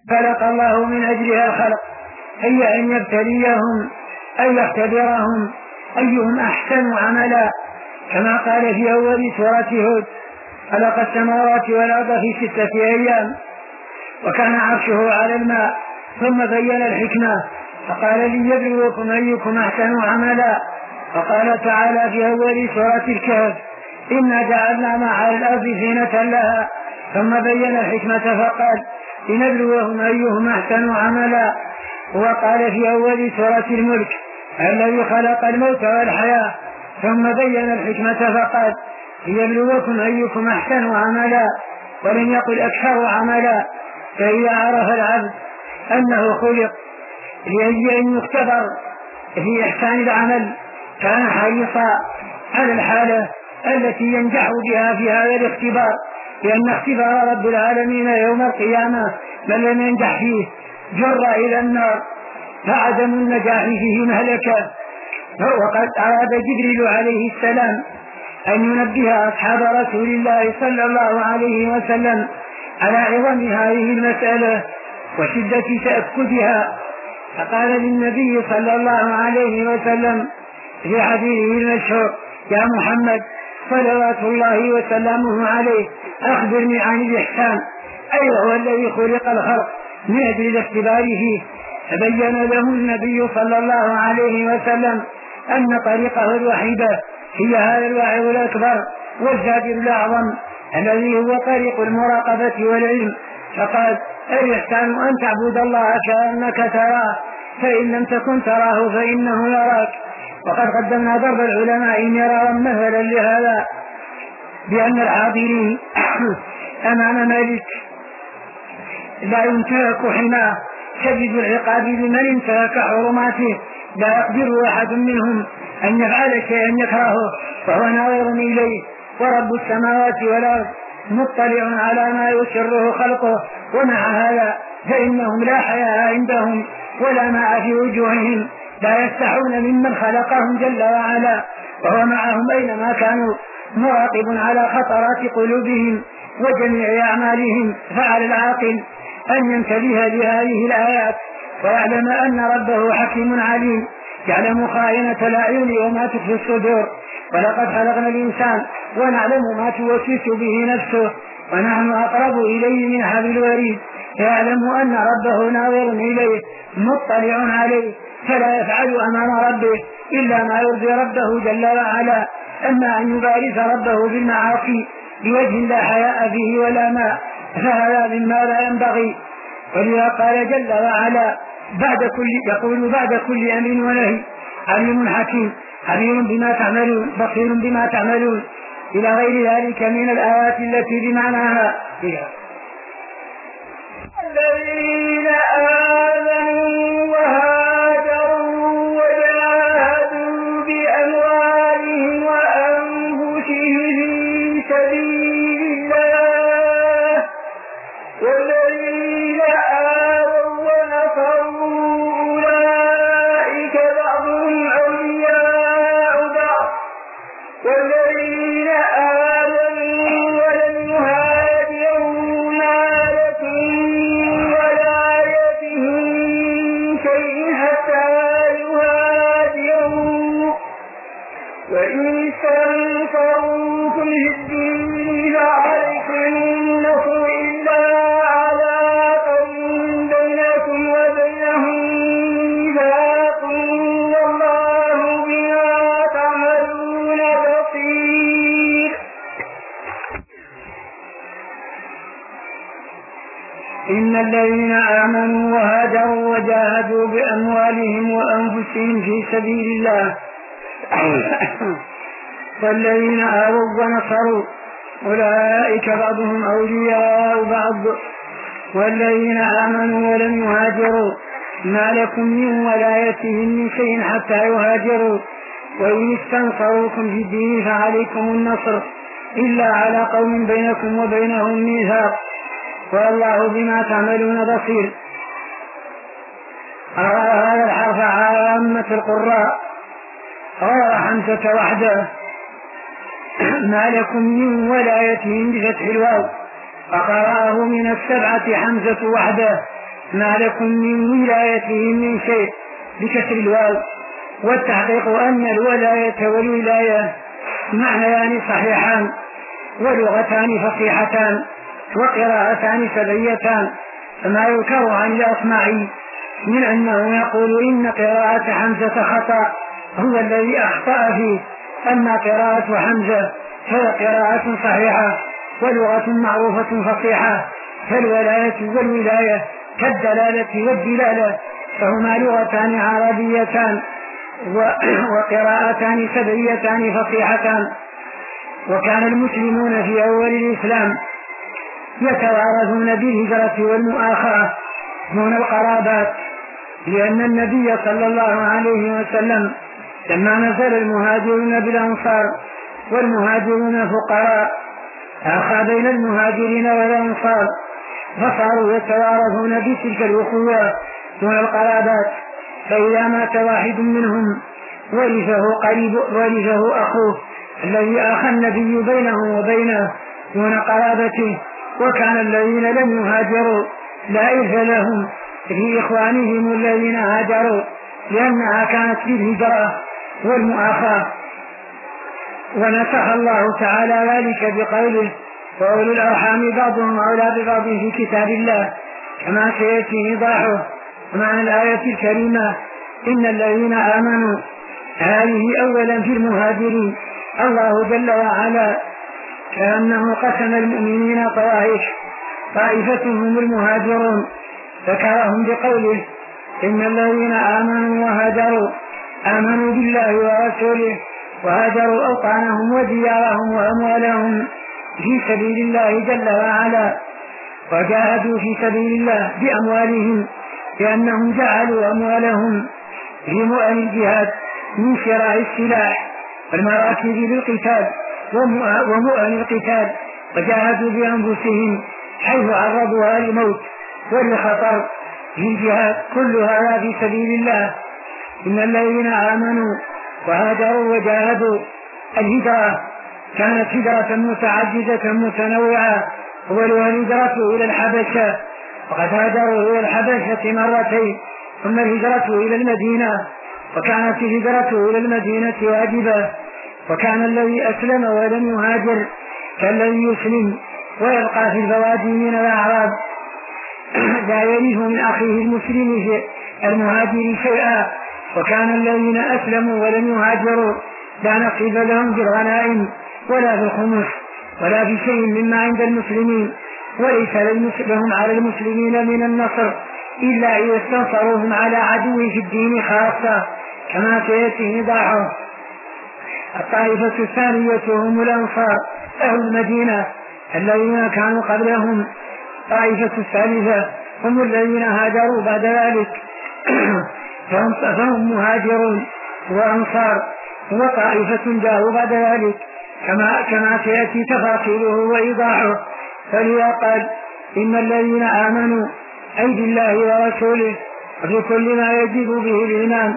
خلق الله من أجلها الخلق، هي أن يبتليهم أن يختبرهم أيهم أحسن عملا، كما قال في أول سورة هود: خلق السماوات والأرض في 6 أيام وكان عرشه على الماء، ثم بين الحكمة فقال: ليبلوكم أيكم أحسن عملا. وقال تعالى في أول سورة الكهف: إنا جعلنا ما على الأرض زينة لها، ثم بين الحكمة فقال: لنبلوهم أيهم أحسن عملا. وقال في أول سورة الملك: الذي خلق الموت والحياة، ثم بين الحكمة فقال: ليبلوكم أيكم أحسن عملا، ولم يقل أكثر عملا. فإذا عرف العبد أنه خلق لأجل أن يختبر في إحسان العمل كان حريصا على الحالة التي ينجح بها في هذا الاختبار، لأن اختبار رب العالمين يوم القيامة من لم ينجح فيه جر إلى النار، فعدم النجاح فيه مهلكة. وقد أراد جبريل عليه السلام أن ينبه أصحاب رسول الله صلى الله عليه وسلم على عظم هذه المسألة وشدة تأكدها، فقال للنبي صلى الله عليه وسلم في حديثه المشهور: يا محمد صلوات الله وسلامه عليه، أخبرني عن الإحسان، أي هو الذي خلق الخلق من أجل الاختبار فيه. فبين له النبي صلى الله عليه وسلم أن طريقه الوحيدة هي هذا الواعظ الأكبر والزاجر الأعظم الذي هو طريق المراقبة والعلم. فقال: الإحسان أن تعبد الله كأنك تراه، فإن لم تكن تراه فإنه يراك. وقد قدمنا ضرب العلماء مرارا مثلا لهذا، بأن الحاضرين أمام ملك لا ينتهك حماه شديد العقاب لمن انتهك حرماته، لا يقدر أحد منهم أن يفعل شيئا يكرهه وهو ناظر إليه، ورب السماوات والأرض مطلع على ما يسره خلقه، ومع هذا فإنهم لا حياء عندهم ولا ماء في وجوههم، لا يستحون ممن خلقهم جل وعلا، وهو معهم أينما كانوا مراقب على خطرات قلوبهم وجميع أعمالهم. فعلى العاقل أن ينتبه لهذه الآيات ويعلم أن ربه حكيم عليم، يعلم خائنة الأعين وما تخفي الصدور. ولقد خلقنا الإنسان ونعلم ما توسوس به نفسه ونحن أقرب إليه من حبل الوريد، يعلم أن ربه ناظر إليه مطلع عليه، فلا يفعل أمام ربه إلا ما يرضي ربه جل وعلا. أما أن يبارز ربه بالمعاصي بوجه لا حياء فيه ولا ماء فهذا مما لا ينبغي. ولذا قال جل وعلا يقول بعد كل أمر ونهي: عليم حكيم خبير بما تعملون بصير بما تعملون، إلى غير ذلك من الآيات التي بمعناها. الذين آمنوا وهاجروا وجاهدوا بأموالهم وأنفسهم في سبيل الله، والذين آووا ونصروا أولئك بعضهم أولياء بعض، والذين آمنوا ولم يهاجروا ما لكم من ولايتهم من شيء حتى يهاجروا، وإن استنصروكم في الدين فعليكم النصر إلا على قوم بينكم وبينهم ميثاق والله بما تعملون بصير. إن الذين آمنوا وهاجروا وجاهدوا بأموالهم وأنفسهم في سبيل الله والذين آووا ونصروا أولئك بعضهم أولياء بعض، والذين آمنوا ولم يهاجروا ما لكم من ولايتهم من شيء حتى يهاجروا، وإن استنصروكم في الدين فعليكم النصر إلا على قوم بينكم وبينهم ميثاق والله بما تعملون بصير. قرأ هذا الحرف عامة القراء، قرأ حمزة وحده ما لكم من ولايتهم بفتح الواو، فقرأه من 7 حمزة وحده ما لكم من ولايتهم من شيء بكسر الواو. والتحقيق أن الولاية والولاية معنيان صحيحان ولغتان فصيحتان وقراءتان سبعيتان. فما يذكر عن الأصمعي من أنه يقول إن قراءة حمزة خطأ هو الذي أخطأ فيه، أما قراءة حمزة فهي قراءة صحيحة ولغة معروفة فصيحة. فالولاية والولاية كالدلالة والدلالة فهما لغتان عربيتان وقراءتان سبعيتان فصيحتان. وكان المسلمون في أول الإسلام يتوارثون بالهجرة والمؤاخاة دون القرابات، لأن النبي صلى الله عليه وسلم لما نزل المهاجرون بالأنصار والمهاجرون فقراء آخى بين المهاجرين والأنصار فصاروا يتوارثون بتلك الأخوة دون القرابات. فإذا مات واحد منهم ورثه أخوه الذي آخى النبي بينه وبينه دون قرابته. وكان الذين لم يهاجروا لا إرث لهم في إخوانهم الذين هاجروا، لأنها كانت بالهجرة والمؤاخاة. ونسخ الله تعالى ذلك بقوله وأولو الأرحام بعضهم أولى ببعض في كتاب الله، كما سيأتي إيضاحه. ومعنى الآية الكريمة إن الذين آمنوا هذه أولا في المهاجرين. الله جل وعلا كأنه قسم المؤمنين طوائف، طائفة هم المهاجرون ذكرهم بقوله إن الذين آمنوا وهاجروا آمنوا بالله ورسوله وهاجروا أوطانهم وديارهم وأموالهم في سبيل الله جل وعلا وجاهدوا في سبيل الله بأموالهم، لأنهم جعلوا أموالهم في مؤن الجهاد من شراء السلاح والمراكب للقتال ومؤن القتال، وجاهدوا بأنفسهم حيث عرضوها للموت وللخطر في الجهاد. كل هذا في سبيل الله. إن الذين آمنوا وهاجروا وجاهدوا. الهجرة كانت هجرة متعددة متنوعة، أولها الهجرة إلى الحبشة، وقد هاجروا إلى الحبشة مرتين، ثم الهجرة إلى المدينة، وكانت الهجرة إلى المدينة واجبة. وكان الذي أسلم ولم يهاجر كالذي يسلم ويبقى في البوادي من الأعراب لا يرث من أخيه المسلم في المهاجر شيئا. وكان الذين أسلموا ولم يهاجروا لا نصيب لهم في الغنائم ولا في الخمس ولا في شيء مما عند المسلمين، وليس لهم على المسلمين من النصر إلا إذا استنصروهم على عدو في الدين خاصة، كما سيأتي إيضاحه. الطائفة الثانية هم الأنصار أهل المدينة الذين كانوا قبلهم. الطائفة الثالثة هم الذين هاجروا بعد ذلك فهم مهاجرون وأنصار، وطائفة جاءوا بعد ذلك كما سيأتي تفاصيله وإيضاحه. فليقل إن الذين آمنوا أي بالله ورسوله وفي كل ما يجب به الإيمان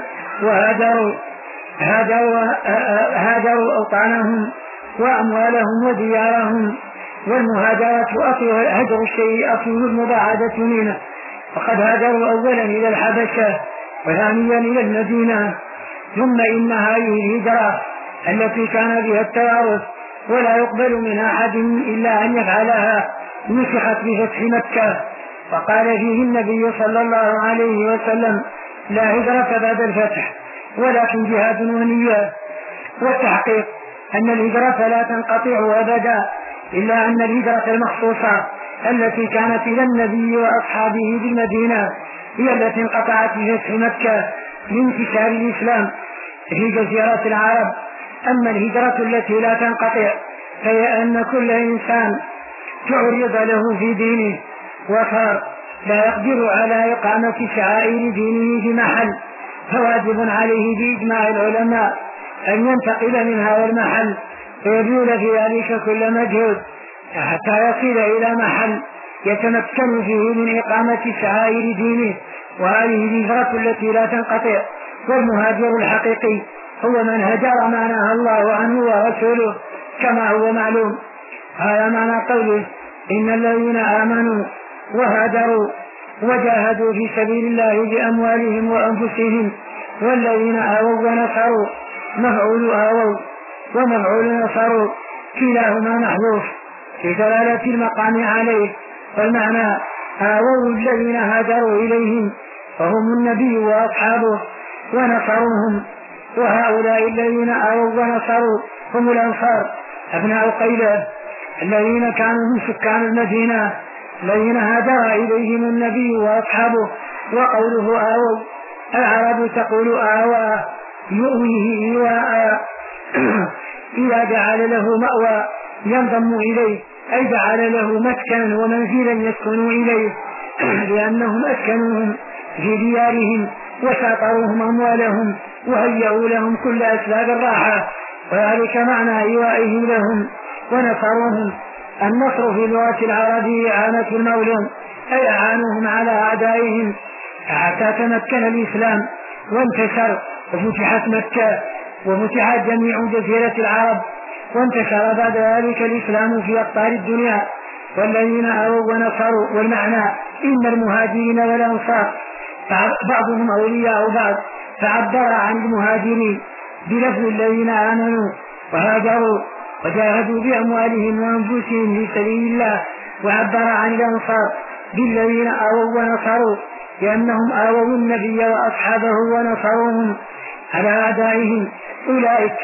هاجروا أوطانهم وأموالهم وديارهم. والمهاجرة هجر الشيء أصله المباعدة منه، وقد هاجروا أولا إلى الحبشة وثانيا إلى المدينة. ثم إن هذه الهجرة التي كان بها التوارث ولا يقبل من أحد إلا أن يفعلها نسخت بفتح مكة، وقال فيه النبي صلى الله عليه وسلم لا هجرة بعد الفتح ولكن جهاد ونية. والتحقيق أن الهجرة لا تنقطع أبدا، إلا أن الهجرة المخصوصة التي كانت إلى النبي وأصحابه بالمدينة هي التي انقطعت بفتح مكة لانتشار الإسلام في جزيرة العرب. أما الهجرة التي لا تنقطع فهي أن كل إنسان تعرض له في دينه وصار لا يقدر على إقامة شعائر دينه في محل، فواجب عليه بإجماع العلماء أن ينتقل من هذا المحل ويبذل في ذلك كل مجهود حتى يصل إلى محل يتمكن فيه من إقامة شعائر دينه. وهذه الهجرة التي لا تنقطع. والمهاجر الحقيقي هو من هجر ما نهى الله عنه ورسوله كما هو معلوم. هذا معنى قوله إن الذين آمنوا وهاجروا وجاهدوا في سبيل الله بأموالهم وأنفسهم. والذين آووا ونصروا، مفعول آووا ومفعول نصروا كلاهما محذوف لدلالة المقام عليه، والمعنى آووا الذين هاجروا إليهم وهم النبي وأصحابه ونصروهم. وهؤلاء الذين آووا ونصروا هم الأنصار أبناء قيلة الذين كانوا من سكان المدينة الذين هاجر إليهم النبي وأصحابه. وقوله آووا، العرب تقول آوى يؤويه إيواء إذا جعل له مأوى ينضم إليه، أي جعل له مسكنا ومنزلا يسكنوا إليه، لأنهم أسكنوهم في ديارهم وساطروهم أموالهم وهيئوا لهم كل أسباب الراحة، وذلك معنى إيوائهم لهم ونصروهم. النصر في اللغة العربية إعانة المولى، أي أعانوهم على أعدائهم حتى تمكن الإسلام وانتشر وفتحت مكة وفتحت جميع جزيرة العرب، وانتشر بعد ذلك الإسلام في أقطار الدنيا. والذين آووا ونصروا، والمعنى إن المهاجرين والأنصار بعضهم أولياء بعض، فعبر عن المهاجرين بلفظ الذين آمنوا وهاجروا وجاهدوا بأموالهم وأنفسهم في سبيل الله، وعبر عن الأنصار بالذين آووا ونصروا لأنهم آووا النبي وأصحابه ونصروهم على أعدائهم. أولئك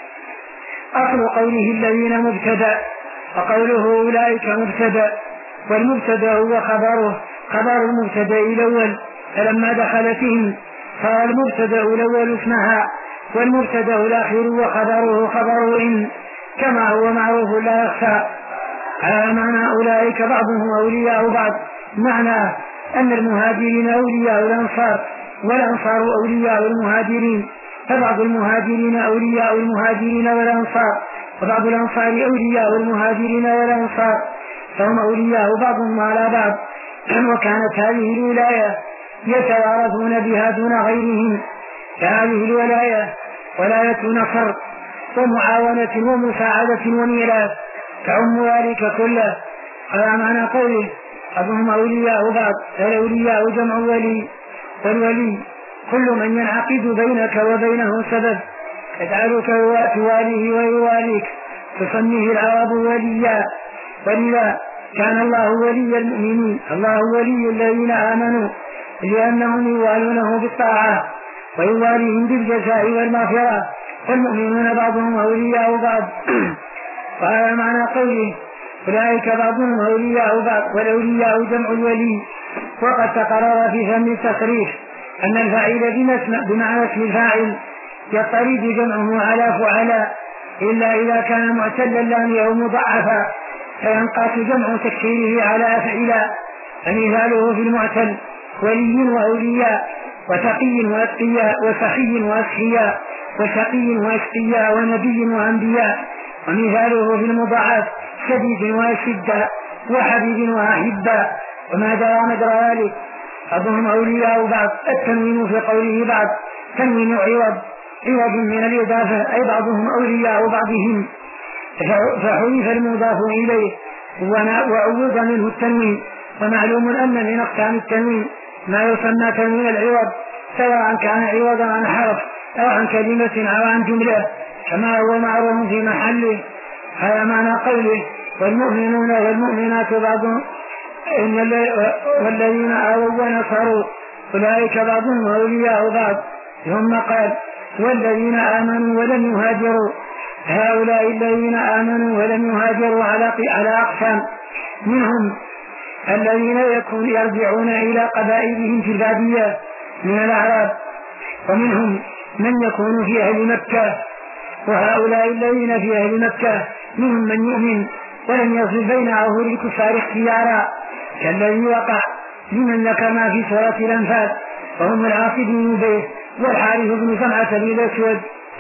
أصل قوله الذين مبتدأ، وقوله أولئك مبتدأ، والمبتدأ هو خبر المبتدأ الأول، فلما دخلتهم صار المبتدأ الأول اسمها، والمبتدأ الأخير وخبره خبر إن، كما هو معروف لا يخفى. على معنى أولئك بعضهم أولياء بعض، معنى أن المهاجرين أولياء الأنصار والأنصار أولياء المهاجرين، فبعض المهاجرين أولياء المهاجرين والأنصار، وبعض الأنصار أولياء المهاجرين والأنصار، فهم أولياء بعضهم على بعض. وكانت هذه الولاية يتوارثون بها دون غيرهم، فهذه الولاية ولاية نصر ومعاونة ومساعدة وميراث تعم ذلك كله. على معنى قوله بعضهم أولياء بعض، فالأولياء جمع ولي، والولي كل من ينعقد بينك وبينه سبب يجعلك تواليه ويواليك، تسميه العرب وليا. ولذا كان الله ولي المؤمنين، الله ولي الذين آمنوا لأنهم يوالونه بالطاعة ويواليهم بالجزاء والمغفرة، والمؤمنون بعضهم أولياء بعض. وهذا معنى قوله أولئك بعضهم أولياء بعض، والأولياء جمع الولي. وقد تقرر في فم التصريف أن الفاعل بمعنى اسم الفاعل يضطرد جمعه على فعلاء، إلا إذا كان معتلا اللام أو مضعفا فينقاس جمع تكسيره على أفعلاء، فمثاله في المعتل ولي وأولياء وتقي وأتقياء وسخي وأسخياء وشقي وأشقياء ونبي وأنبياء. ومثاله في المضاعف شديد وأشداء وحبيب وأحباء، وما جرى مجرى ذلك. بعضهم أولياء بعض، التنوين في قوله بعض تنوين عوض من الإضافة، أي بعضهم أولياء بعضهم، فحذف المضاف إليه وعوض منه التنوين. ومعلوم أن من أقسام التنوين ما يسمى تنوين العوض، سواء كان عوضا عن حرف أو عن كلمة أو عن جملة، كما هو معروف في محله. هذا معنى قوله والمؤمنون والمؤمنات بعضهم والذين آووا ونصروا أولئك بعضهم أولياء بعض. ثم قال والذين آمنوا ولم يهاجروا، هؤلاء الذين آمنوا ولم يهاجروا على أقسام، منهم الذين يرجعون إلى قبائلهم في البادية من الأعراب، ومنهم من يكون في أهل مكة. وهؤلاء الذين في أهل مكة منهم من يؤمن ولم يصل بين عهود الكفار اختيارا، كالذي وقع لمن ذكرنا في سورة الأنفال، وهم العاص بن أبي والحارث بن سمعة بن الأسود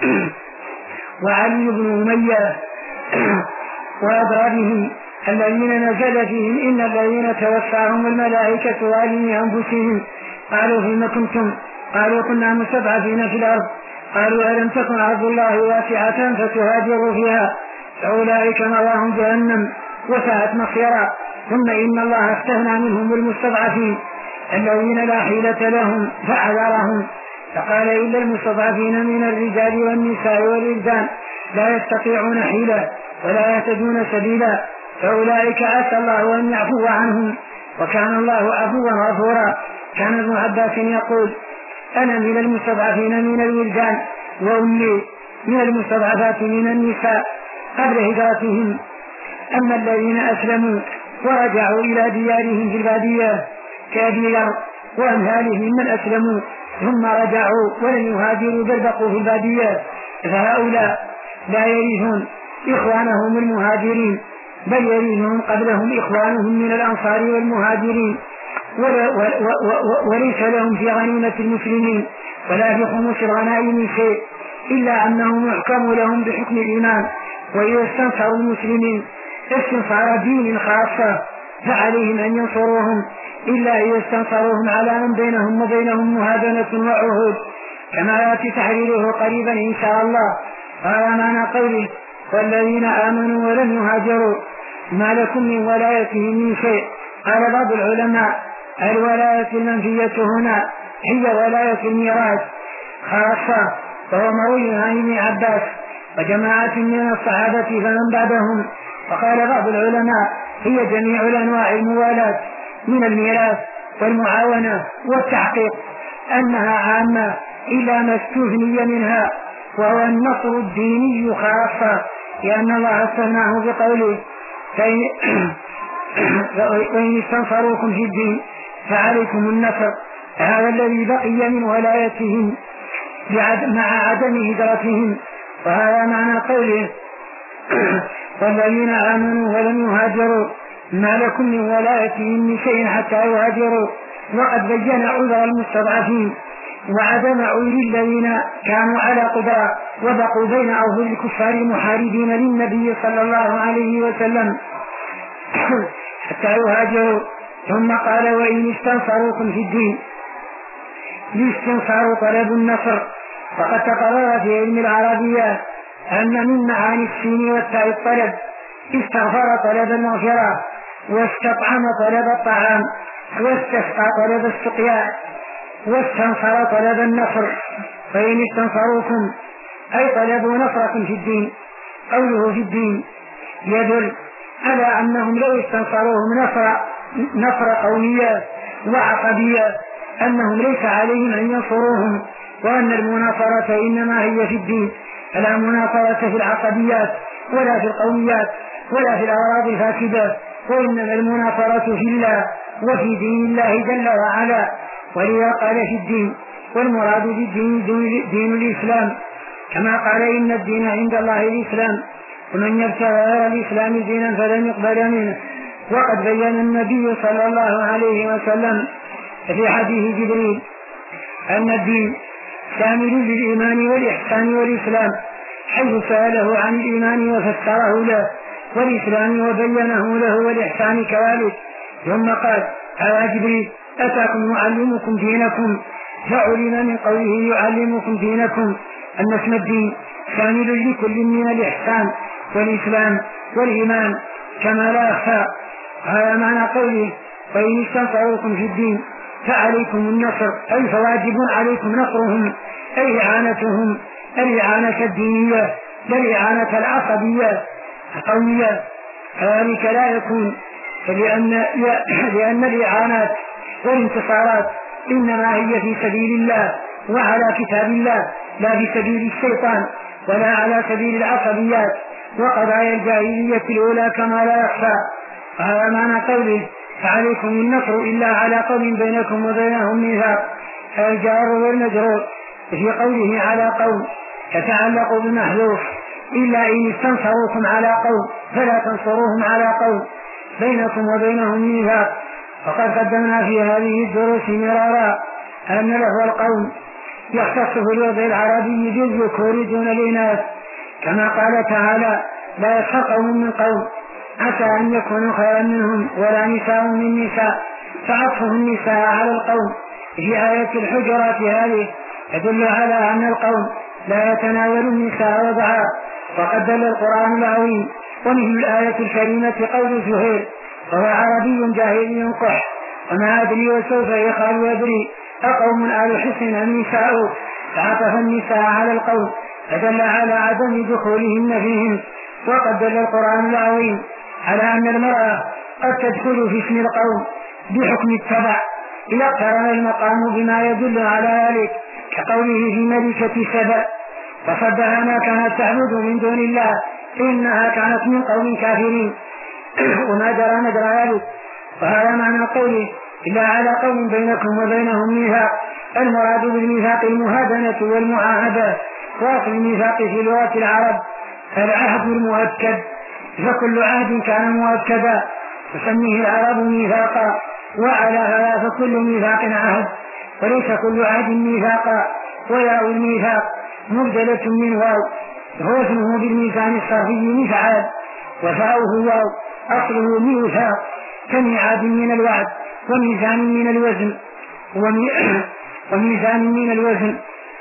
وعلي بن أمية وأضرابهم الذين نزل فيهم إن الذين توفاهم الملائكة ظالمي أنفسهم قالوا فيما كنتم؟ قالوا كنا مستضعفين في الأرض، قالوا ألم تكن أرض الله واسعة فتهاجروا فيها، فأولئك مأواهم جهنم وساءت مصيرا. ثم إن الله استغنى منهم المستضعفين الذين لا حيلة لهم فعذرهم فقال إلا المستضعفين من الرجال والنساء والولدان لا يستطيعون حيلة ولا يهتدون سبيلا فأولئك عسى الله أن يعفو عنهم وكان الله عفوا غفورا. كان ابن عباس يقول أنا من المستضعفين من الولدان وأمي من المستضعفات من النساء قبل هجرتهم. أما الذين أسلموا ورجعوا إلى ديارهم في البادية كأبي ذر وأمثالهم من أسلموا ثم رجعوا ولم يهاجروا بل بقوا في البادية فهؤلاء لا يرثون إخوانهم المهاجرين بل يرثهم قبلهم إخوانهم من الأنصار والمهاجرين وليس لهم في غنيمة المسلمين ولا في خمس الغنائم شيء إلا أنهم يحكم لهم بحكم الإيمان. وإذا استنصروا المسلمين استنصار دين خاصة فعليهم أن ينصروهم إلا إذا استنصروهم على من بينهم وبينهم مهادنة وعهود كما يأتي تحريره قريبا إن شاء الله. قال معنى قوله والذين آمنوا ولم يهاجروا ما لكم من ولايتهم من شيء. قال بعض العلماء الولاية المنفية هنا هي ولاية الميراث خاصة وهو مروي عن ابن عباس وجماعة من الصحابة فمن بعدهم. وقال بعض العلماء هي جميع الأنواع الموالاة من الميراث والمعاونة والتحقيق أنها عامة إلا ما استثني منها وهو النصر الديني خاصة لأن الله استثناه بقوله وإن استنصروكم في الدين فعليكم النصر. هذا الذي بقي من ولايتهم مع عدم هجرتهم. وهذا معنى قوله والذين آمنوا ولم يهاجروا ما لكم من ولايتهم من شيء حتى يهاجروا. وقد بين عذر المستضعفين وعدم عذر الذين كانوا على قدرة وبقوا بين أظهر الكفار المحاربين للنبي صلى الله عليه وسلم حتى يهاجروا. ثم قال وإن استنصروكم في الدين الاستنصار طلب النصر. وقد تقرر في علم العربية أن من معاني السين والتاء الطلب استغفر طلب المغفرة واستطعم طلب الطعام واستسقى طلب السقيا واستنصر طلب النصر. فإن استنصروكم أي طلبوا نصركم في الدين. قوله في الدين يدل على أنهم لو استنصروهم نصر قومية وعقدية أنهم ليس عليهم أن ينصروهم وأن المناصرة إنما هي في الدين فلا مناصرة في العقديات ولا في القوميات ولا في الأغراض الفاسدة وإنما المناصرة في الله وفي دين الله جل وعلا. ولذا قال في الدين والمراد بالدين دين الإسلام كما قال إن الدين عند الله الإسلام ومن يبتغي غير الإسلام دينا فلن يقبل منه. وقد بين النبي صلى الله عليه وسلم في حديث جبريل أن الدين شامل للإيمان والإحسان والإسلام حيث سأله عن الإيمان وفسره له والإسلام وبينه له والإحسان كذلك. ثم قال هذا جبريل أتاكم يعلمكم دينكم فعلم من قوله يعلمكم دينكم أن اسم الدين شامل لكل من الإحسان والإسلام والإيمان كما لا يخفى. هذا معنى قوله وإن استنصروكم في الدين فعليكم النصر أي فواجب عليكم نصرهم أي إعانتهم الإعانة الدينية بالإعانة العصبية القومية. ذلك لا يكون لأن الإعانات والانتصارات إنما هي في سبيل الله وعلى كتاب الله لا في سبيل الشيطان ولا على سبيل العصبيات وقضايا الجاهلية الأولى كما لا يخفى. هذا معنى قوله فعليكم النصر إلا على قوم بينكم وبينهم ميثاق. الجار والمجرور في قوله على قوم تتعلق بمحذوف إلا إن استنصروكم على قوم فلا تنصروهم على قوم بينكم وبينهم ميثاق. وقد قدمنا في هذه الدروس مرارا أن له القوم يختص في الوضع العربي بالذكور دون الإناث كما قال تعالى لا يسخر قوم من قوم عسى أن يكونوا خيرا منهم ولا نساء من نساء. فعطفه النساء على القوم في آية الحجرات هذه يدل على أن القوم لا يتناول النساء وضعا. وقد دل القرآن العظيم ومن الآية الكريمة قول زهير وهو عربي جاهلي قح وما أدري وسوف يقال يدري أقوم آل حسن النساء، فعطف النساء على القوم فدل على عدم دخولهن فيهم. وقد دل القرآن العظيم على أن المرأة قد تدخل في اسم القوم بحكم التبع إذا اقترن المقام بما يدل على ذلك، كقوله في ملكة سبأ: فصدها ما كانت تعبد من دون الله إنها كانت من قوم كافرين. وما جرى مجرى ذلك. وهذا معنى قوله: إلا على قوم بينكم وبينهم ميثاق. المراد بالميثاق المهادنة والمعاهدة، وأصل الميثاق في لغة العرب العهد المؤكد، فكل عهد كان مؤكدا تسميه العرب ميثاقا، وعلى هذا فكل ميثاق عهد، وليس كل عهد ميثاقا. وياء الميثاق مبدلة من واو، هو اسمه بالميزان الصرفي مفعال، وفاؤه واو أصله ميثاق، كميعاد من الوعد وميزان من الوزن وميزان من الوزن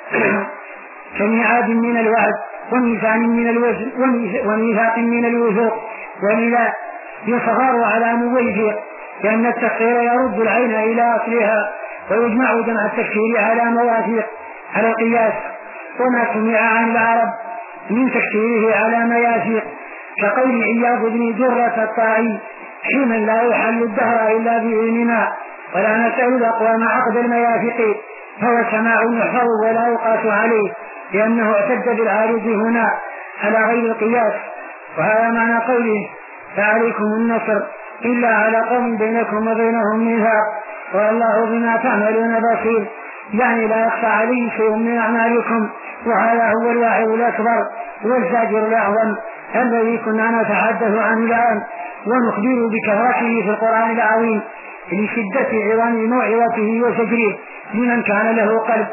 كميعاد من الوعد وميزان من الوزن وميثاق من الوثوق. ولذا يصغر على موثق، لأن التفسير يرد العين إلى أصلها، ويجمع جمع التفسير على مواثيق على القياس، وما سمع عن العرب من تفسيره على مياثيق، كقول عياض بن درة الطائي: حينا لا يحل الدهر إلا بإذننا، ولا نسأل الأقوام عقد المياثق، فهو سماع يحفظ ولا يقاس عليه، لأنه اعتد بالعارض هنا على غير القياس. وهذا معنى قوله: فعليكم النصر إلا على قوم بينكم وبينهم ميثاق والله بما تعملون بصير، يعني لا يخفى عليه شيء من أعمالكم. وهذا هو الواعظ الأكبر والزاجر الأعظم الذي كنا نتحدث عنه الآن ونخبر بكثرته في القرآن العظيم لشدة عظم موعظته وزجره لمن كان له قلب.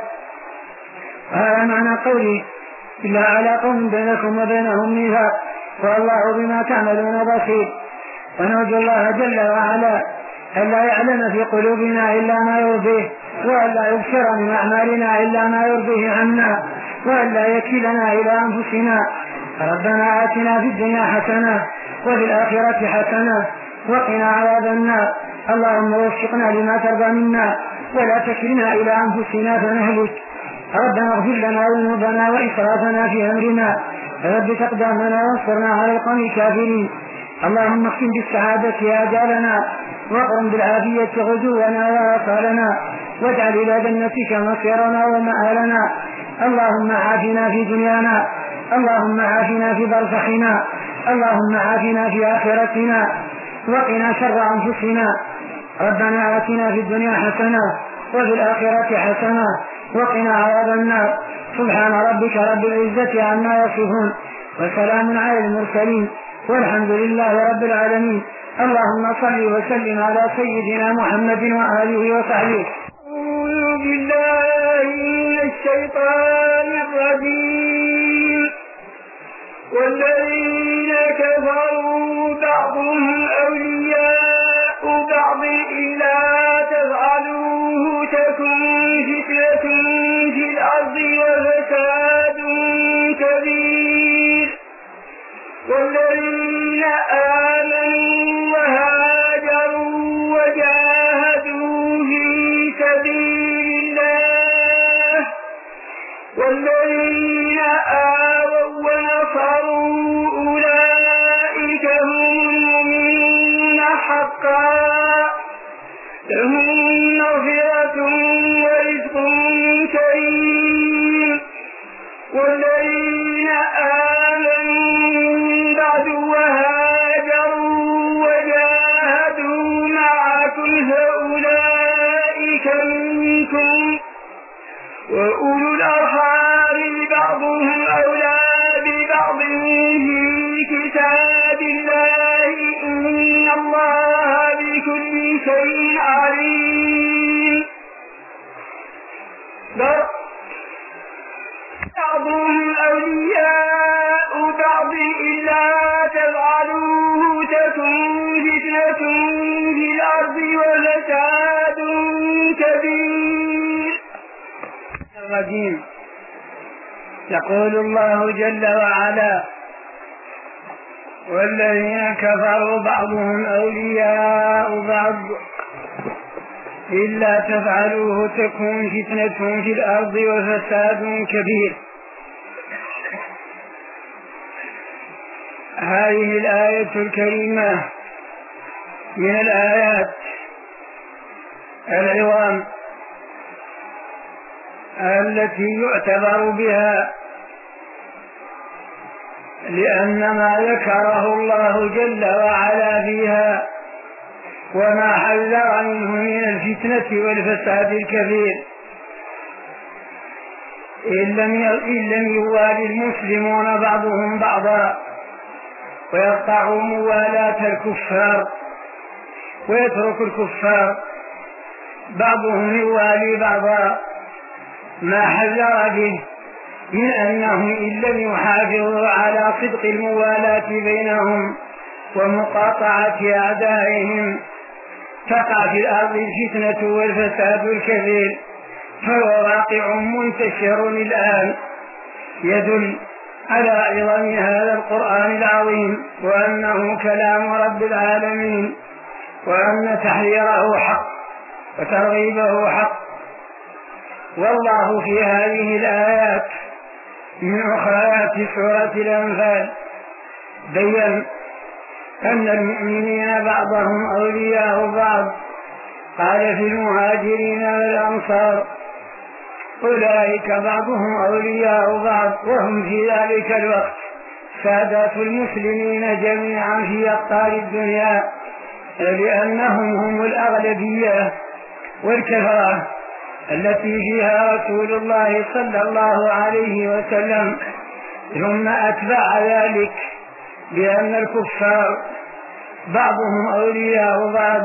وهذا معنى قوله: إلا على قوم بينكم وبينهم ميثاق والله بما تعملون بصير. ونرجو الله جل وعلا ألا يعلم في قلوبنا إلا ما يرضيه، وألا يبصر من أعمالنا إلا ما يرضيه عنا، وألا يكلنا إلى أنفسنا. ربنا آتنا في الدنيا حسنة وفي الآخرة حسنة وقنا عذاب النار. اللهم وفقنا لما ترضى منا ولا تكلنا إلى أنفسنا فنهلك. ربنا اغفر لنا ذنوبنا وإسرافنا في أمرنا، فثبت أقدامنا وانصرنا على القوم الكافرين. اللهم اختم بالسعادة آجالنا، واقرم بالعافية غدونا وآصالنا، واجعل إلى جنتك مصيرنا ومآلنا. اللهم عافنا في دنيانا، اللهم عافنا في برزخنا، اللهم عافنا في آخرتنا، وقنا شر أنفسنا. ربنا آتنا في الدنيا حسنة وفي الآخرة حسنة وقنا عذاب النار. سبحان ربك رب العزة عما يصفون، وسلام على المرسلين، والحمد لله رب العالمين. اللهم صل وسلم على سيدنا محمد وآله وصحبه. أعوذ بالله من الشيطان الرجيم. والذين كفروا بعضهم أولياء بعض إلا تفعلوه تكن فتنة في الأرض وفساد كبير. والذين آمنوا وهاجروا وجاهدوا في سبيل الله، والذين آووا ونصروا أولئك هم المؤمنون حقا، لهم مغفرة ورزق كريم. والذين آمنوا من بعد وهاجروا وجاهدوا معكم فأولئك منكم، وأولو الأرحام بعضهم أولى ببعض في كتاب الله، إن الله بكل شيء عليم. بعضهم أولياء بعض إلا تفعلوه تكن فتنة في الأرض وفساد كبير. الرجيم. يقول الله جل وعلا: والذين كفروا بعضهم أولياء بعض إلا تفعلوه تكون فتنة في الأرض وفساد كبير. هذه الآية الكريمة من الآيات العظام التي يعتبر بها، لأن ما ذكره الله جل وعلا فيها وما حذر منه من الفتنة والفساد الكبير إن لم يوالي المسلمون بعضهم بعضا ويقطعوا موالاة الكفار ويترك الكفار بعضهم يوالي بعضا، ما حذر به من أنهم إن لم يحافظوا على صدق الموالاة بينهم ومقاطعة أعدائهم تقع في الأرض الفتنة والفساد الكبير. فهو واقع منتشر الآن يدل على عظم هذا القرآن العظيم وأنه كلام رب العالمين، وأن تحذيره حق وترغيبه حق. والله في هذه الآيات من أخريات سورة الأنفال بين أن المؤمنين بعضهم أولياء بعض. قال في المهاجرين والأنصار أولئك بعضهم أولياء بعض وهم في ذلك الوقت سادات المسلمين جميعا في أقطار الدنيا، لأنهم هم الأغلبية والكثرة التي فيها رسول الله صلى الله عليه وسلم، ثم أتبع ذلك بأن الكفار بعضهم أولياء بعض.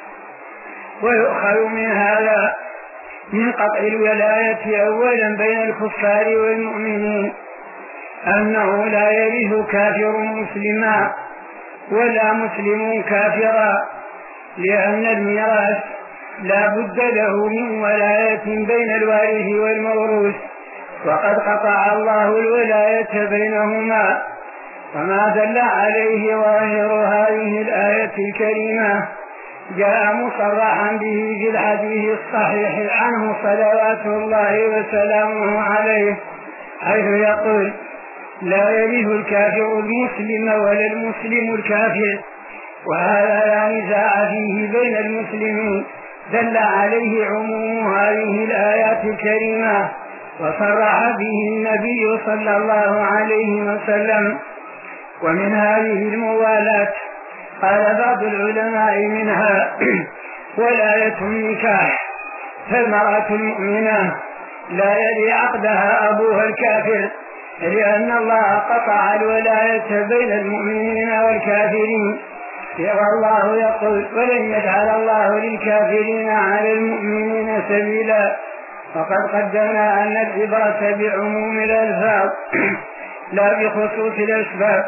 ويؤخذ من هذا من قطع الولاية أولا بين الكفار والمؤمنين أنه لا يرث كافر مسلما ولا مسلم كافرا، لأن الميراث لا بد له من ولاية بين الوارث والموروث، وقد قطع الله الولاية بينهما، وما دل عليه ظاهر هذه الآية الكريمة جاء مصرحا به في الحديث الصحيح عنه صلوات الله وسلامه عليه، حيث يقول: لا يرث الكافر المسلم ولا المسلم الكافر، وهذا لا نزاع فيه بين المسلمين. دل عليه عموم هذه الآيات الكريمة وصرح به النبي صلى الله عليه وسلم. ومن هذه الموالاة قال بعض العلماء منها ولاية النكاح، فالمرأة المؤمنة لا يلي عقدها أبوها الكافر، لأن الله قطع الولاية بين المؤمنين والكافرين. والله يقول: ولن يجعل الله للكافرين على المؤمنين سبيلا. وقد قدمنا أن العبرة بعموم الألفاظ لا بخصوص الأسباب.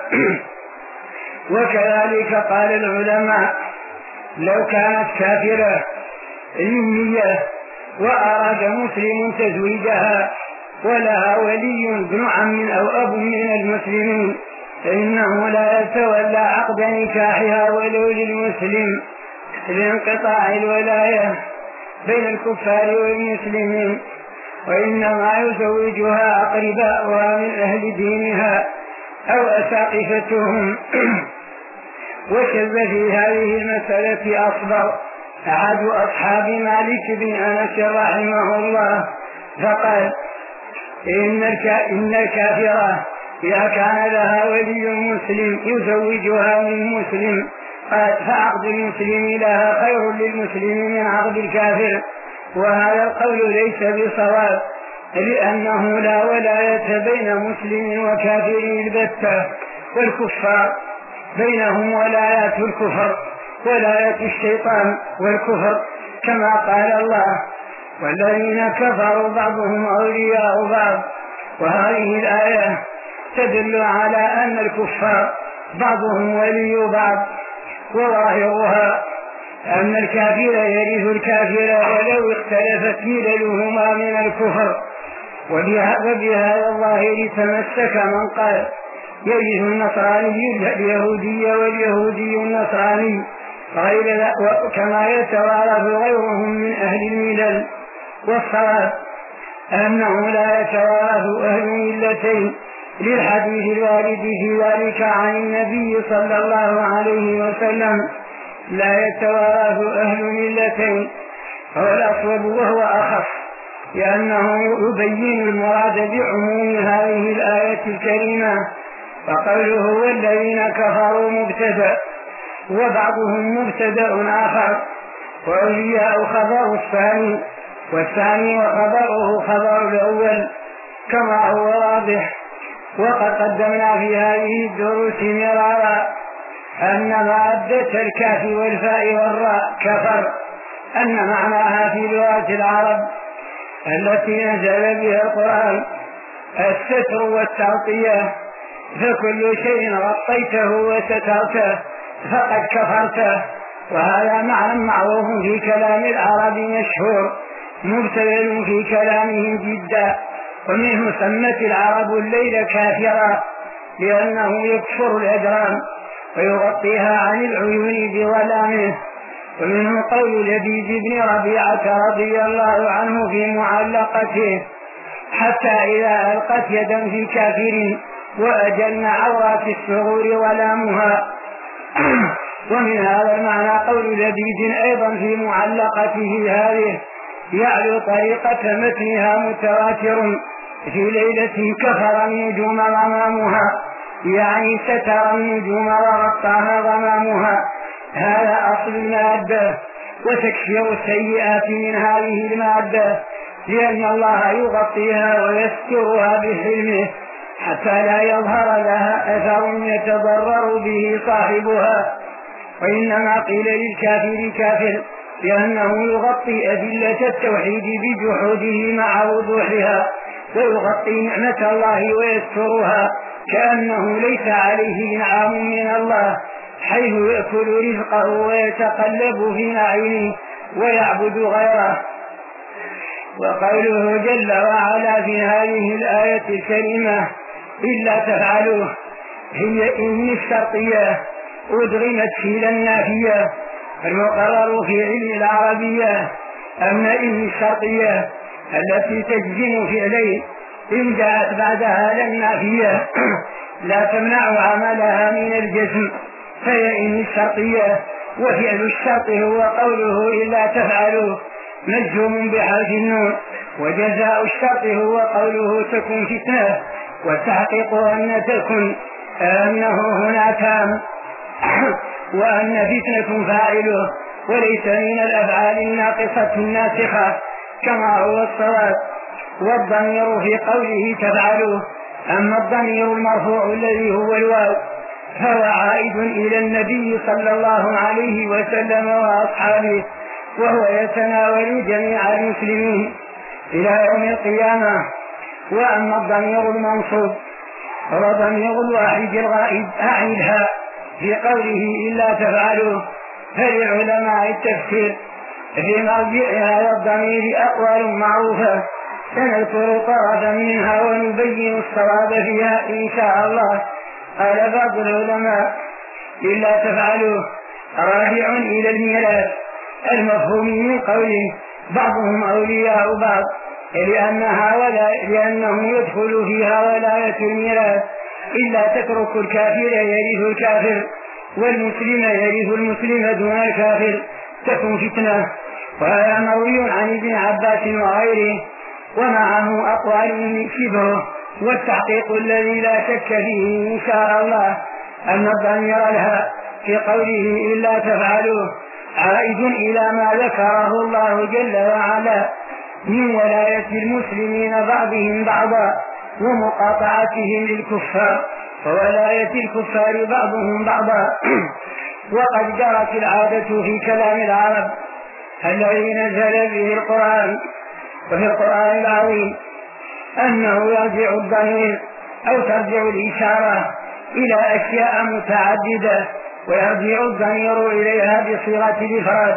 وكذلك قال العلماء: لو كانت كافرة ذمية وأراد مسلم تزويجها ولها ولي ابن عم أو أب من المسلمين فإنه لا يتولى عقد نكاحها ولو للمسلم لانقطاع الولاية بين الكفار والمسلمين، وإنما يزوجها أقرباؤها من أهل دينها أو أساقفتهم. وشذ في هذه المسألة أصبر أحد أصحاب مالك بن أنس رحمه الله فقال: إن الكافرة إذا كان لها ولي مسلم يزوجها من مسلم فعقد المسلم لها خير للمسلم من عقد الكافر. وهذا القول ليس بصواب، لأنه لا ولاية بين مسلم وكافر البتة، والكفار بينهم ولاية الكفر ولاية الشيطان والكفر، كما قال الله: والذين كفروا بعضهم أولياء بعض. وهذه الآية تدل على أن الكفار بعضهم ولي بعض، وظاهرها أن الكافر يرث الكافر ولو اختلفت مللهما من الكفر. وبهذا الظاهر تمسك من قال: يرث النصراني اليهودي واليهودي النصراني، كما يتوارث غيرهم من أهل الملل. والصواب أنه لا يتوارث أهل ملتين، للحديث الوارد في ذلك عن النبي صلى الله عليه وسلم: لا يتوارث أهل ملتين. هو الأصوب وهو أخف، لأنه يبين المراد بعموم هذه الآية الكريمة. فقوله والذين كفروا مبتدأ، وبعضهم مبتدأ آخر، وأولياء خبر الثاني، والثاني وخبره خبر الأول كما هو واضح. وقد قدمنا في هذه الدروس مرارا أن مادة الكاف والفاء والراء كفر أن معناها في لغة العرب التي نزل بها القرآن الستر والتغطية، فكل شيء غطيته وسترته فقد كفرته. وهذا معنى معروف في كلام العرب مشهور مبتذل في كلامهم جدا. ومنه سمت العرب الليل كافرا لأنه يكفر الأجرام ويغطيها عن العيون بظلامه. ومنه قول لبيد بن ربيعة رضي الله عنه في معلقته: حتى إذا ألقت يدا في كافر وأجلن عورات الثغور ولامها. ومن هذا المعنى قول لبيد أيضا في معلقته هذه: يعلو طريقة متنها متواتر في ليلة كفر النجوم غمامها، يعني ستر النجوم وغطاها غمامها. هذا أصل المادة، وتكفير السيئات من هذه المادة، لأن الله يغطيها ويسترها بحلمه حتى لا يظهر لها أثر يتضرر به صاحبها. وإنما قيل للكافر كافر لأنه يغطي أدلة التوحيد بجحوده مع وضوحها، ويغطي نعمة الله ويسترها كأنه ليس عليه إنعام من الله، حيث يأكل رزقه ويتقلب في نعيمه ويعبد غيره. وقوله جل وعلا في هذه الآية الكريمة: إلا تفعلوه، هي إن الشرطية أدغمت في النافية. المقرر في علم العربية أن إن الشرطية التي تجزم فعلين إن جاءت بعدها للنافية لا تمنع عملها من الجزم، فهي إن الشرطية. وفعل الشرط هو قوله إلا تفعلوا مجزوم بحرف النون، وجزاء الشرط هو قوله تكن فتنة، والتحقيق أن تكن أنه هنا تام وأن فتنة فاعله وليس من الأفعال الناقصة الناسخة كما هو الصواب. والضمير في قوله تفعلوا، أما الضمير المرفوع الذي هو الواو فهو عائد إلى النبي صلى الله عليه وسلم وأصحابه، وهو يتناول جميع المسلمين إلى يوم القيامة. وأما الضمير المنصوب هو ضمير الواحد الغائب أعيدها في قوله إلا تفعلوا. فلعلماء التفسير في مرجع هذا الضمير أقوال معروفة سنذكر طرفا منها ونبين الصواب فيها إن شاء الله. قال بعض العلماء: إلا تفعلوا راجع إلى الميراث المفهوم من قوله بعضهم أولياء بعض، لأنه يدخل فيها ولاية الميراث. إلا تترك الكافر يرث الكافر والمسلم يرث المسلم دون الكافر تكن فتنة. وهذا مروي عن ابن عباس وغيره، ومعه أقوال شبهه. والتحقيق الذي لا شك فيه إن شاء الله أن الضمير لها في قوله إلا تفعلوه عائد إلى ما ذكره الله جل وعلا من ولاية المسلمين بعضهم بعضا ومقاطعتهم للكفار وولاية الكفار بعضهم بعضا. وقد جرت العادة في كلام العرب الذي نزل به القرآن وفي القرآن العظيم أنه يرجع الضمير أو ترجع الإشارة إلى أشياء متعددة، ويرجع الضمير إليها بصيغة الإفراد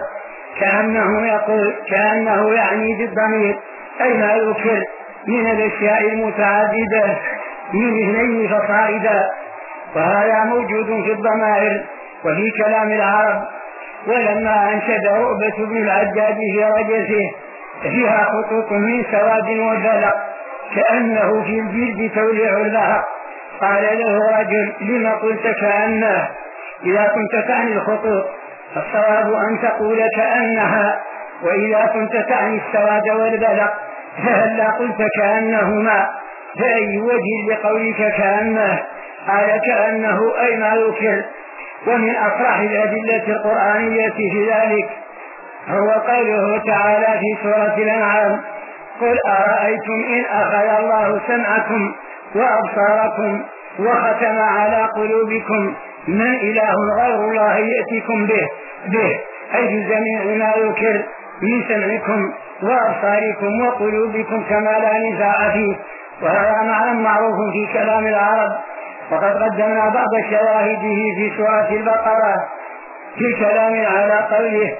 كأنه يعني بالضمير أي ما يذكر من الأشياء المتعددة من اثنين فصاعدا. وهذا موجود في الضمائر وفي كلام العرب، ولما أنشد رؤبة بن العجاج في رجسه فيها خطوط من سواد وبلق كأنه في الجلد تولع البهق، قال له رجل: لم قلت كأنه؟ إذا كنت تعني الخطوط فالصواب أن تقول كأنها، وإذا كنت تعني السواد والبلق فهلا قلت كأنهما؟ فأي وجه لقولك كأنه؟ قال: كأنه أي ما ذكر. ومن أصرح الأدلة القرآنية في ذلك هو قوله تعالى في سورة الأنعام: قل أرأيتم إن أخذ الله سمعكم وأبصاركم وختم على قلوبكم من إله غير الله يأتيكم به أي بجميع ما ذكر من سمعكم وأبصاركم وقلوبكم كما لا نزاع فيه. وهذا معنى معروف في كلام العرب، وقد قدمنا بعض شواهده في سورة البقرة في كلام على قوله: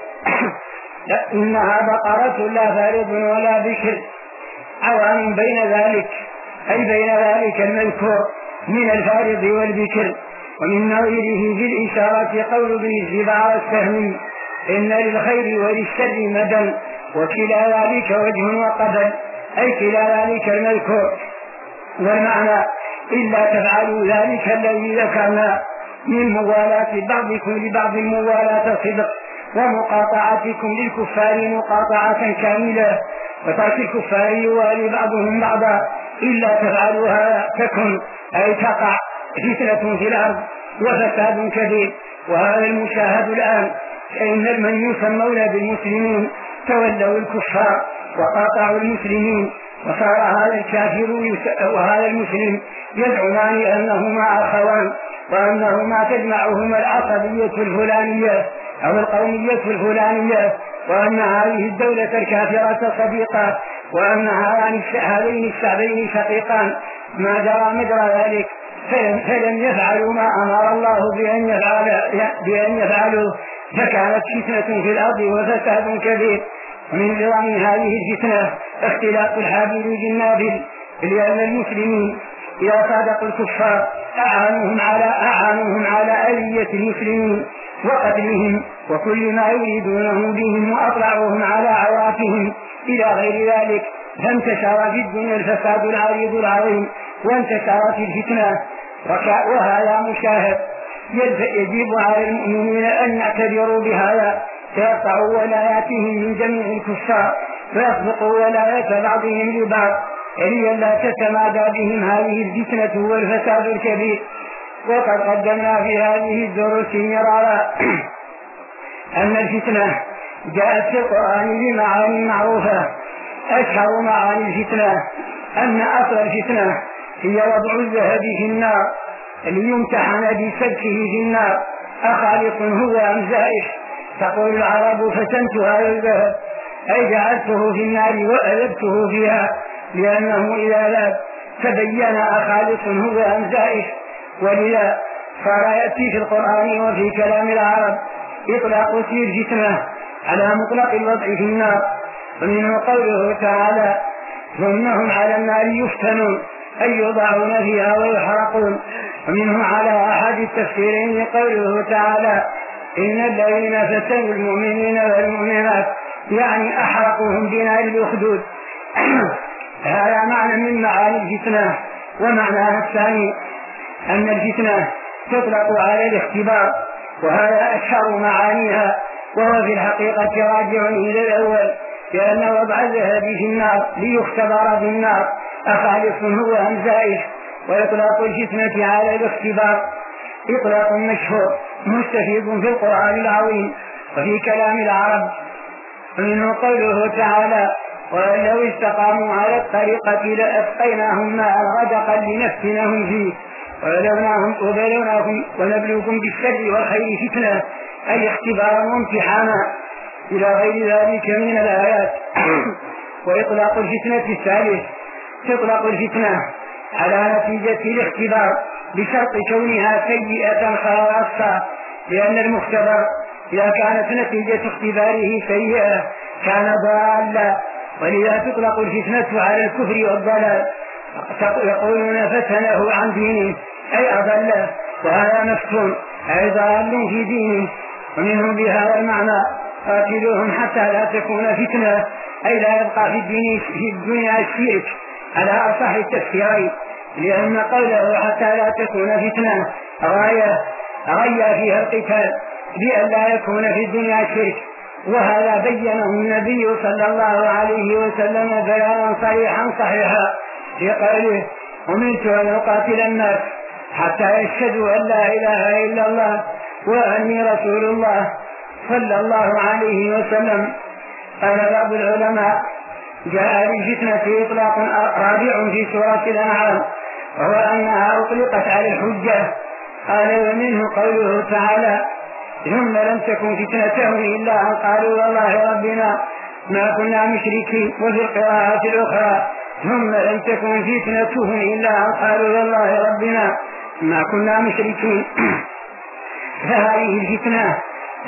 إنها بقرة لا فارض ولا بكر، عوام بين ذلك، أي بين ذلك المذكور من الفارض والبكر. ومن نظيره في الإشارة قول ابن الزبار السهمي: إن للخير وللشر مدى وكلا ذلك وجه وقبل، أي كلا ذلك المذكور. والمعنى: إلا تفعلوا ذلك الذي ذكرنا من موالاة بعضكم لبعض موالاة صدق، ومقاطعتكم للكفار مقاطعة كاملة، وترك الكفار يوالي بعضهم بعضا. إلا تفعلوها تكن أي تقع فتنة في الأرض وفساد كبير. وهذا المشاهد الآن، فإن من يسمون بالمسلمين تولوا الكفار وقاطعوا المسلمين، وصار هذا الكافر وهذا المسلم يزعمان أنهما أخوان، وأنهما تجمعهما العصبية الفلانية أو القومية الفلانية، وأن هذه الدولة الكافرة صديقة، وأن هذين الشعبين شقيقان. ما جرى مجرى ذلك فلم يفعلوا ما أمر الله بأن يفعلوا، فكانت فتنة في الأرض وفساد كبير. ومن نظام هذه الفتنة اختلاف الحابل بالنابل، لأن المسلمين إذا صادقوا الكفار أعانوهم على أذية المسلمين وقتلهم وكل ما يريدونه بهم، وأطلعوهم على عوراتهم إلى غير ذلك، فانتشر في الدنيا الفساد العريض العظيم، وانتشرت الفتنة. وهذا مشاهد. يجب على المؤمنين أن يعتبروا بهذا، فيقطعوا ولاياتهم من جميع الكفار ويسبقوا ولاية بعضهم لبعض، لئلا تتمادى بهم هذه الفتنة والفساد الكبير. وقد قدمنا في هذه الدروس مرارا أن الفتنة جاءت في القرآن بمعاني معروفة. أشهر معاني الفتنة أن أصل الفتنة هي وضع الذهب في النار ليمتحن بسبكه في النار، أخالق هو أم زائح؟ تقول العرب: فتنت هذا الذهب، أي جعلته في النار وأذبته فيها، لأنه إذا ذاب تبين أخالق هو أم زائح. ولذا صار يأتي في القرآن وفي كلام العرب إطلاق اسم الفتنة على مطلق الوضع في النار. ومنه قوله تعالى: ثم هم على النار يفتنون، أي يوضعون فيها ويحرقون. ومنه على أحد التفسيرين قوله تعالى: إن الذين فتنوا المؤمنين والمؤمنات، يعني أحرقوهم بنار الأخدود. هذا معنى من معاني الفتنة. ومعناها الثاني أن الفتنة تطلق على الاختبار، وهذا أشهر معانيها، وهو في الحقيقة راجع إلى الأول، لأن وضع الذهب في النار ليختبر بالنار أخالص هو أم زائح. وإطلاق الفتنة على الاختبار إطلاق مشهور مستفيض في القرآن العظيم وفي كلام العرب. ومنه قوله تعالى: ولو استقاموا على الطريقة لأسقيناهم ماء غدقا لنفتنهم فيه وبلوناهم ونبلوكم بالشر والخير فتنة، أي اختبارا وامتحانا، إلى غير ذلك من الآيات. وإطلاق الفتنة الثالث: تطلق الفتنة على نتيجة الاختبار بشرط كونها سيئة خاصة، لأن المختبر إذا كانت نتيجة اختباره سيئة كان ضالا. ولذا تطلق الفتنة على الكفر والضلال، يقولون فتنه عن دينه أي أضله، وهذا مفتون أي ضال في دينه. ومنه بهذا المعنى قاتلوهم حتى لا تكون فتنة، أي لا يبقى في الدنيا الشرك على أصح التفسيرين، لأن قوله حتى لا تكون فتنة غاية فيها القتال بأن لا يكون في الدنيا شرك، وهذا بينه النبي صلى الله عليه وسلم بيانا صريحا صحيحا في قوله أمرت أن أقاتل الناس حتى يشهدوا أن لا إله إلا الله وأني رسول الله صلى الله عليه وسلم. قال بعض العلماء جاء للفتنة إطلاق رابع في سورة الأنعام، وهو أنها أطلقت على الحجة. قال ومنه قوله تعالى ثم لم تكن فتنتهم إلا أن قالوا والله ربنا ما كنا مشركين. وفي القراءة الأخرى ثم لم تكن فتنتهم إلا أن قالوا والله ربنا ما كنا مشركين. فهذه الفتنة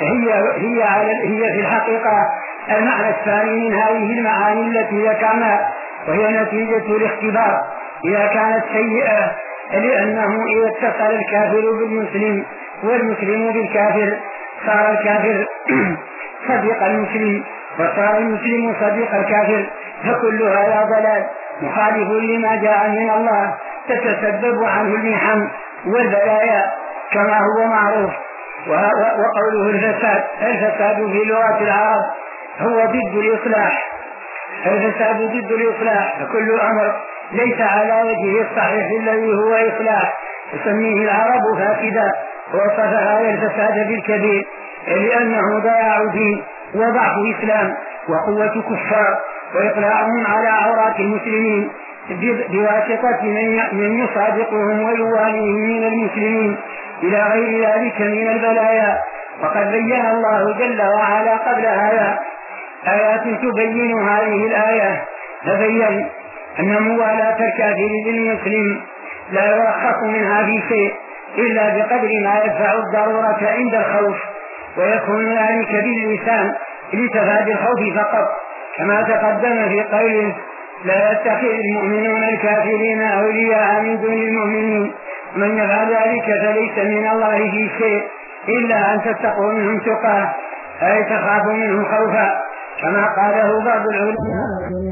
هي في الحقيقة المعنى الثاني من هذه المعاني التي ذكرنا، وهي نتيجة الاختبار إذا كانت سيئة، لأنه إذا اتصل الكافر بالمسلم والمسلم بالكافر صار الكافر صديق المسلم وصار المسلم صديق الكافر، فكل هذا ضلال مخالف لما جاء من الله تتسبب عنه المحن والبلايا كما هو معروف. وقوله الفساد في لغة العرب هو ضد الإصلاح، الفساد ضد الإصلاح، فكل أمر ليس على وجهه الصحيح الذي هو إصلاح تسميه العرب فاسدا. ووصف هذا الفساد بالكبير لأنه ضياع دين وضعف إسلام وقوة كفار وإقلاعهم على عورات المسلمين بواسطة من يصادقهم ويواليهم من المسلمين إلى غير ذلك من البلايا. وقد بين الله جل وعلا قبل هذا آيات تبين هذه الآية، فبين أن موالاة الكافر للمسلم لا يرخص منها في شيء إلا بقدر ما يدفع الضرورة عند الخوف، ويكون ذلك باللسان لتفادي الخوف فقط، كما تقدم في قوله لا يتخذ المؤمنون الكافرين أولياء من دون المؤمنين من يفعل ذلك فليس من الله في شيء إلا أن تتقوا منهم تقاه أي تخافوا منه خوفا، كما قاله بعض العلماء.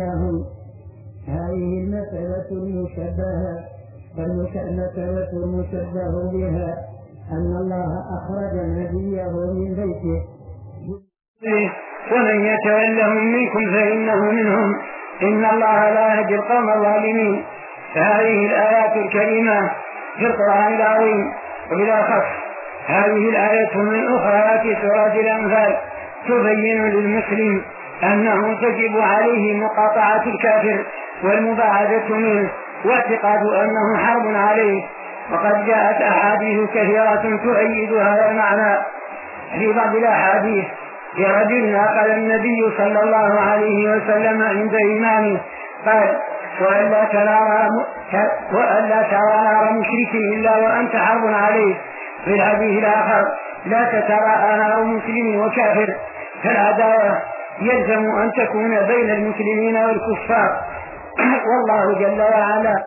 هذه المسألة المشبهة والمسألة المشبه بها أن الله أخرج نبيه من بيته ومن يتولهم منكم فإنه منهم إن الله لا يهدي القوم الظالمين. فهذه الآيات الكريمة في القرآن العظيم، وبالأخص هذه الآية من أخرى في سورة الأنفال تبين للمسلم أنه تجب عليه مقاطعة الكافر والمباعدة منه واعتقاد أنه حرب عليه. وقد جاءت أحاديث كثيرة تؤيد هذا المعنى. في بعض الأحاديث في رجل ناقل النبي صلى الله عليه وسلم عند إمامه قال وألا ترى نار مشرك إلا وأنت حرب عليه. في الحديث الآخر لا تتراءى نار مسلم وكافر، فالعداوة يلزم أن تكون بين المسلمين والكفار، والله جل وعلا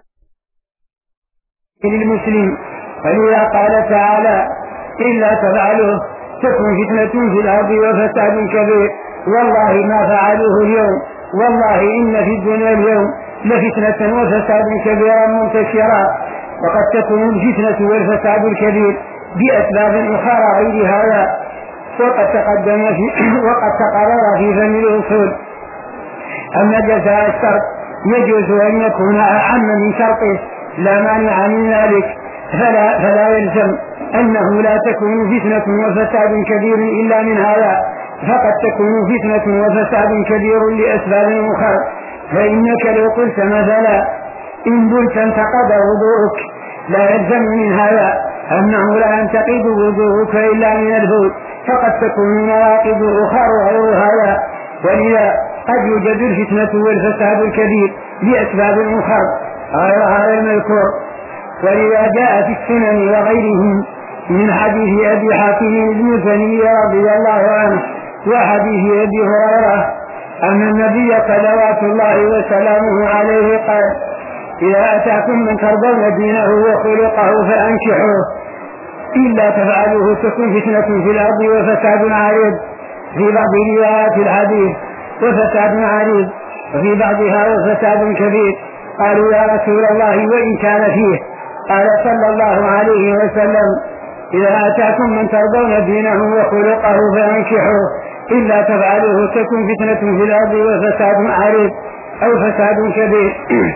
للمسلم. ولذا قال تعالى إلا تفعلوه تكون فتنة في الأرض وفساد كبير والله ما فعلوه اليوم والله إن في الدنيا اليوم لفتنة وفساد كبيرا منتشرا. وقد تكون الفتنة والفساد الكبير بأسباب أخرى غير هذا، وقد تقرر في فن الأصول أن جزاء الشرط يجوز أن يكون أعم من شرطه لا مانع من ذلك، فلا يلزم أنه لا تكون فتنة وفساد كبير إلا من هذا، فقد تكون فتنة وفساد كبير لأسباب أخرى. فإنك لو قلت مثلا إن بلت انتقض وضوءك لا يلزم من هذا أنه لا ينتقض وضوءك إلا من البول، فقد تكون مواقف أخرى غير هذا. ولذا قد يوجد الفتنة والفساد الكبير بأسباب أخرى غير هذا المذكور. ولذا جاء في السنن وغيرهم من حديث أبي حاتم المزني رضي الله عنه وحديث أبي هريرة أن النبي صلوات الله وسلامه عليه قال إذا أتاكم من ترضون دينه وخلقه فأنكحوه. إلا تفعلوه تكون فتنة في الأرض وفساد عريض. في بعض روايات الحديث وفساد عريض، وفي بعضها وفساد كبير. قالوا يا رسول الله وإن كان فيه؟ قال صلى الله عليه وسلم إذا أتاكم من ترضون دينه وخلقه فانكحوه، إلا تفعلوه تكون فتنة في الأرض وفساد عريض أو فساد كبير.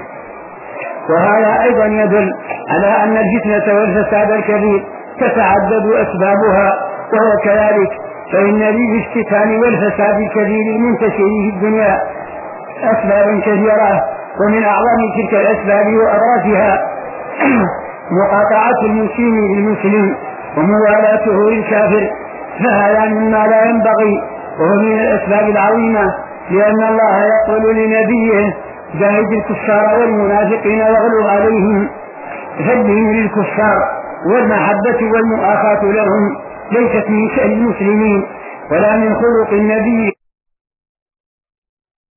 وهذا أيضا يدل على أن الفتنة والفساد الكبير تتعدد أسبابها، وهو كذلك، فإن للافتتان والفساد الكبير المنتشر في الدنيا أسباب كثيرة، ومن أعظم تلك الأسباب وأبرزها مقاطعة المسلم للمسلم وموالاته للكافر، فهذا مما لا ينبغي، وهو من الأسباب العظيمة، لأن الله يقول لنبيه جاهد الكفار والمنافقين واغلظ عليهم. فالدين للكفار والمحبة والمؤاخاة لهم ليست من شأن المسلمين ولا من خلق النبي